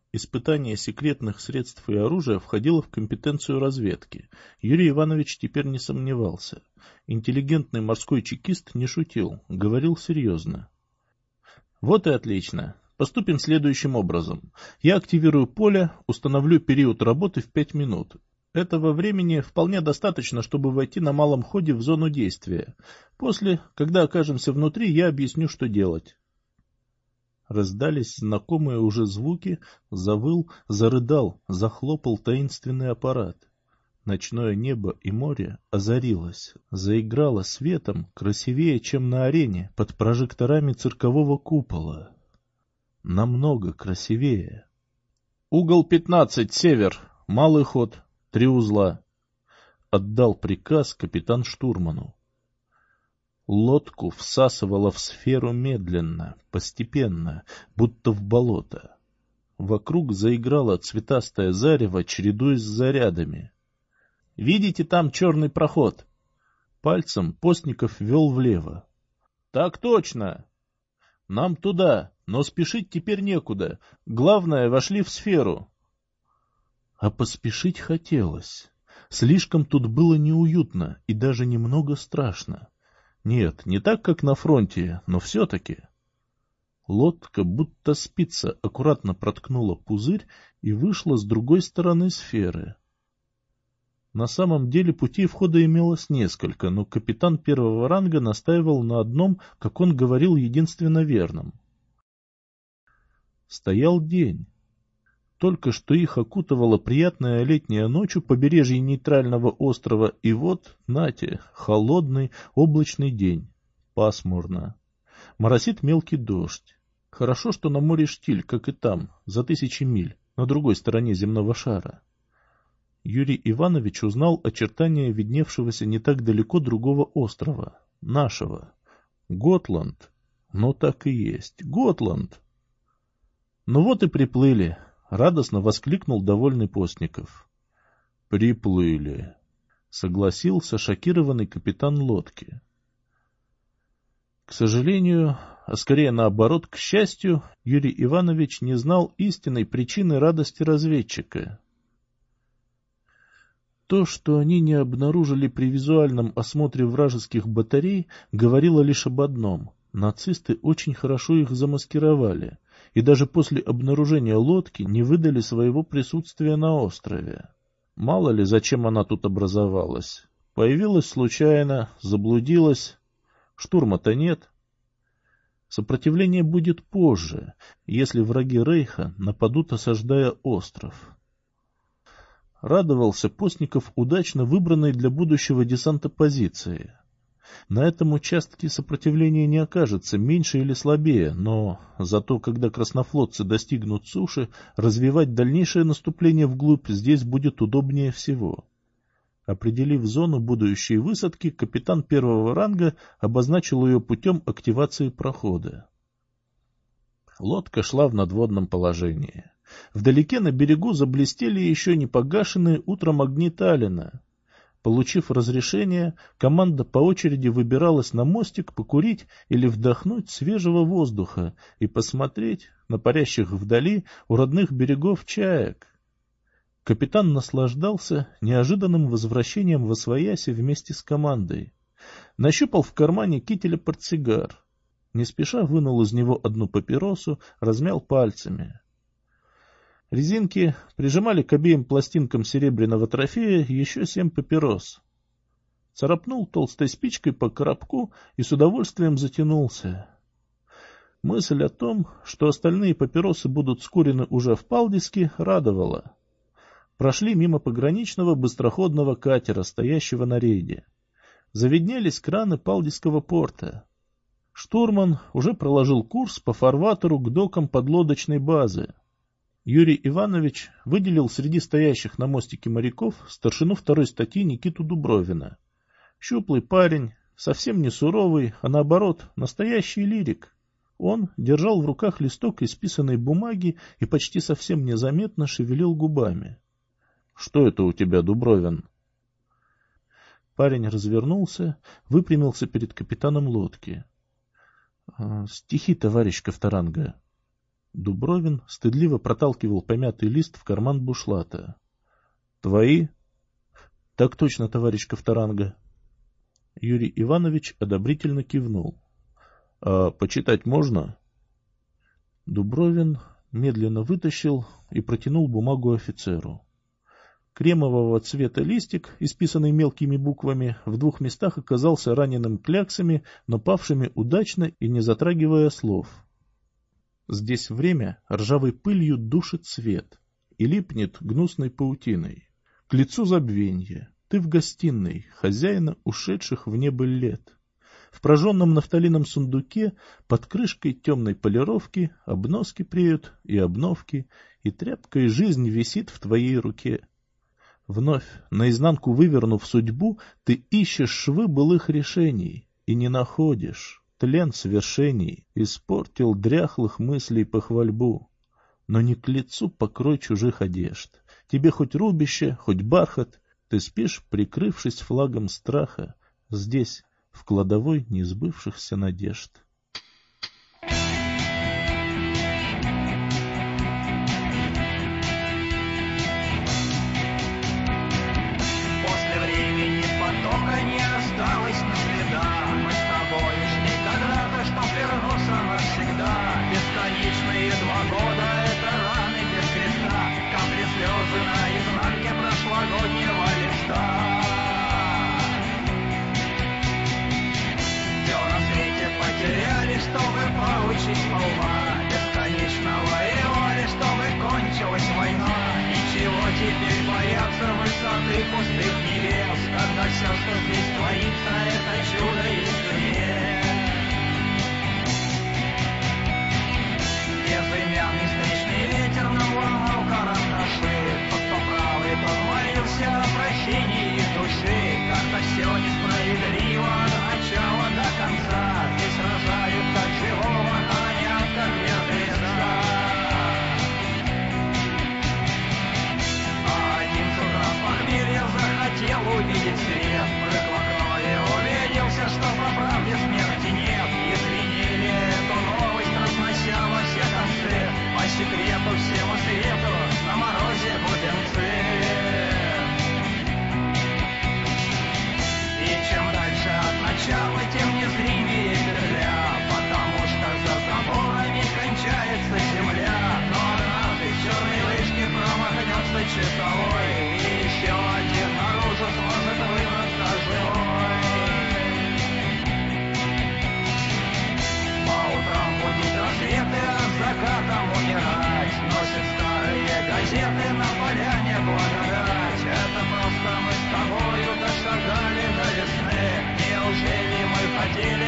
Испытание секретных средств и оружия входило в компетенцию разведки. Юрий Иванович теперь не сомневался. Интеллигентный морской чекист не шутил, говорил серьезно. Вот и отлично. Поступим следующим образом. Я активирую поле, установлю период работы в 5 минут. Этого времени вполне достаточно, чтобы войти на малом ходе в зону действия. После, когда окажемся внутри, я объясню, что делать. Раздались знакомые уже звуки, завыл, зарыдал, захлопал таинственный аппарат. Ночное небо и море озарилось, заиграло светом, красивее, чем на арене, под прожекторами циркового купола. Намного красивее. «Угол 15, север, малый ход, 3 узла», — отдал приказ капитан штурману. Лодку всасывало в сферу медленно, постепенно, будто в болото. Вокруг заиграло цветастое зарево, чередуясь с зарядами. «Видите там черный проход?» Пальцем Постников вел влево. «Так точно! Нам туда, но спешить теперь некуда. Главное, вошли в сферу». А поспешить хотелось. Слишком тут было неуютно и даже немного страшно. Нет, не так, как на фронте, но все-таки. Лодка, будто спица, аккуратно проткнула пузырь и вышла с другой стороны сферы. На самом деле путей входа имелось несколько, но капитан первого ранга настаивал на одном, как он говорил, единственно верном. Стоял день. Только что их окутывала приятная летняя ночь у побережья нейтрального острова, и вот, нате, холодный облачный день. Пасмурно. Моросит мелкий дождь. Хорошо, что на море штиль, как и там, за 1000 миль, на другой стороне земного шара. Юрий Иванович узнал очертания видневшегося не так далеко другого острова, нашего. Готланд. Ну так и есть, Готланд. Ну вот и приплыли. — радостно воскликнул довольный Постников. — Приплыли, — согласился шокированный капитан лодки. К сожалению, а скорее наоборот, к счастью, Юрий Иванович не знал истинной причины радости разведчика. То, что они не обнаружили при визуальном осмотре вражеских батарей, говорило лишь об одном — нацисты очень хорошо их замаскировали. И даже после обнаружения лодки не выдали своего присутствия на острове. Мало ли, зачем она тут образовалась. Появилась случайно, заблудилась. Штурма-то нет. Сопротивление будет позже, если враги Рейха нападут, осаждая остров. Радовался Постников удачно выбранной для будущего десанта позиции. На этом участке сопротивление не окажется меньше или слабее, но зато, когда краснофлотцы достигнут суши, развивать дальнейшее наступление вглубь здесь будет удобнее всего. Определив зону будущей высадки, капитан первого ранга обозначил ее путем активации прохода. Лодка шла в надводном положении. Вдалеке на берегу заблестели еще не погашенные утром огни Таллина. Получив разрешение, команда по очереди выбиралась на мостик покурить или вдохнуть свежего воздуха и посмотреть на парящих вдали у родных берегов чаек. Капитан наслаждался неожиданным возвращением восвояси вместе с командой. Нащупал в кармане кителя портсигар. Не спеша вынул из него одну папиросу, размял пальцами. Резинки прижимали к обеим пластинкам серебряного трофея еще 7 папирос. Царапнул толстой спичкой по коробку и с удовольствием затянулся. Мысль о том, что остальные папиросы будут скурены уже в Палдиске, радовала. Прошли мимо пограничного быстроходного катера, стоящего на рейде. Завиднелись краны Палдисского порта. Штурман уже проложил курс по фарватеру к докам подлодочной базы. Юрий Иванович выделил среди стоящих на мостике моряков старшину второй статьи Никиту Дубровина. Щуплый парень, совсем не суровый, а наоборот, настоящий лирик. Он держал в руках листок исписанной бумаги и почти совсем незаметно шевелил губами. — Что это у тебя, Дубровин? Парень развернулся, выпрямился перед капитаном лодки. — Стихи, товарищ Ковторанга. — Дубровин стыдливо проталкивал помятый лист в карман бушлата. — Твои? — Так точно, товарищ Ковторанга. Юрий Иванович одобрительно кивнул. — А почитать можно? Дубровин медленно вытащил и протянул бумагу офицеру. Кремового цвета листик, исписанный мелкими буквами, в 2 местах оказался раненым кляксами, но павшими удачно и не затрагивая слов. Здесь время ржавой пылью душит свет и липнет гнусной паутиной. К лицу забвенье, ты в гостиной хозяина ушедших в небо лет. В прожженном нафталином сундуке под крышкой темной полировки обноски преют и обновки, и тряпкой жизнь висит в твоей руке. Вновь, наизнанку вывернув судьбу, ты ищешь швы былых решений и не находишь. Тлен свершений испортил дряхлых мыслей похвальбу. Но не к лицу покрой чужих одежд. Тебе хоть рубище, хоть бархат, ты спишь, прикрывшись флагом страха, здесь, в кладовой несбывшихся надежд. Бесконечные 2 года — это раны без креста, капли слезы на изнанке прошлогоднего листа. Все на свете потеряли, чтобы получить сполна, бесконечно воевали, чтобы кончилась война. Ничего теперь бояться высоты пустых небес, когда все, что здесь творится, это чудо извне. Безымянный встречный ветер нам ломал карандаши, тот, кто правый, тот молился о прощении души. Как-то все несправедливо от начала до конца, здесь рожают как живого, хоронят как мертвеца. А один с утра с похмелья захотел увидеть свет, прыгла крови, убедился, что по правде смерти нет. И звенели эту новость, разнося во все концы, по секрету всему свету на морозе бубенцы. И чем дальше от начала, тем незримее петля, потому что за заборами кончается земля. Но однажды в черной вышке промахнется часовой, и еще один наружу сможет выбраться живой. По утрам будут рассветы, а с закатом умирать, носят старые газеты на поляне благодать. Это просто мы с тобою дошагали до весны. Неужели мы хотели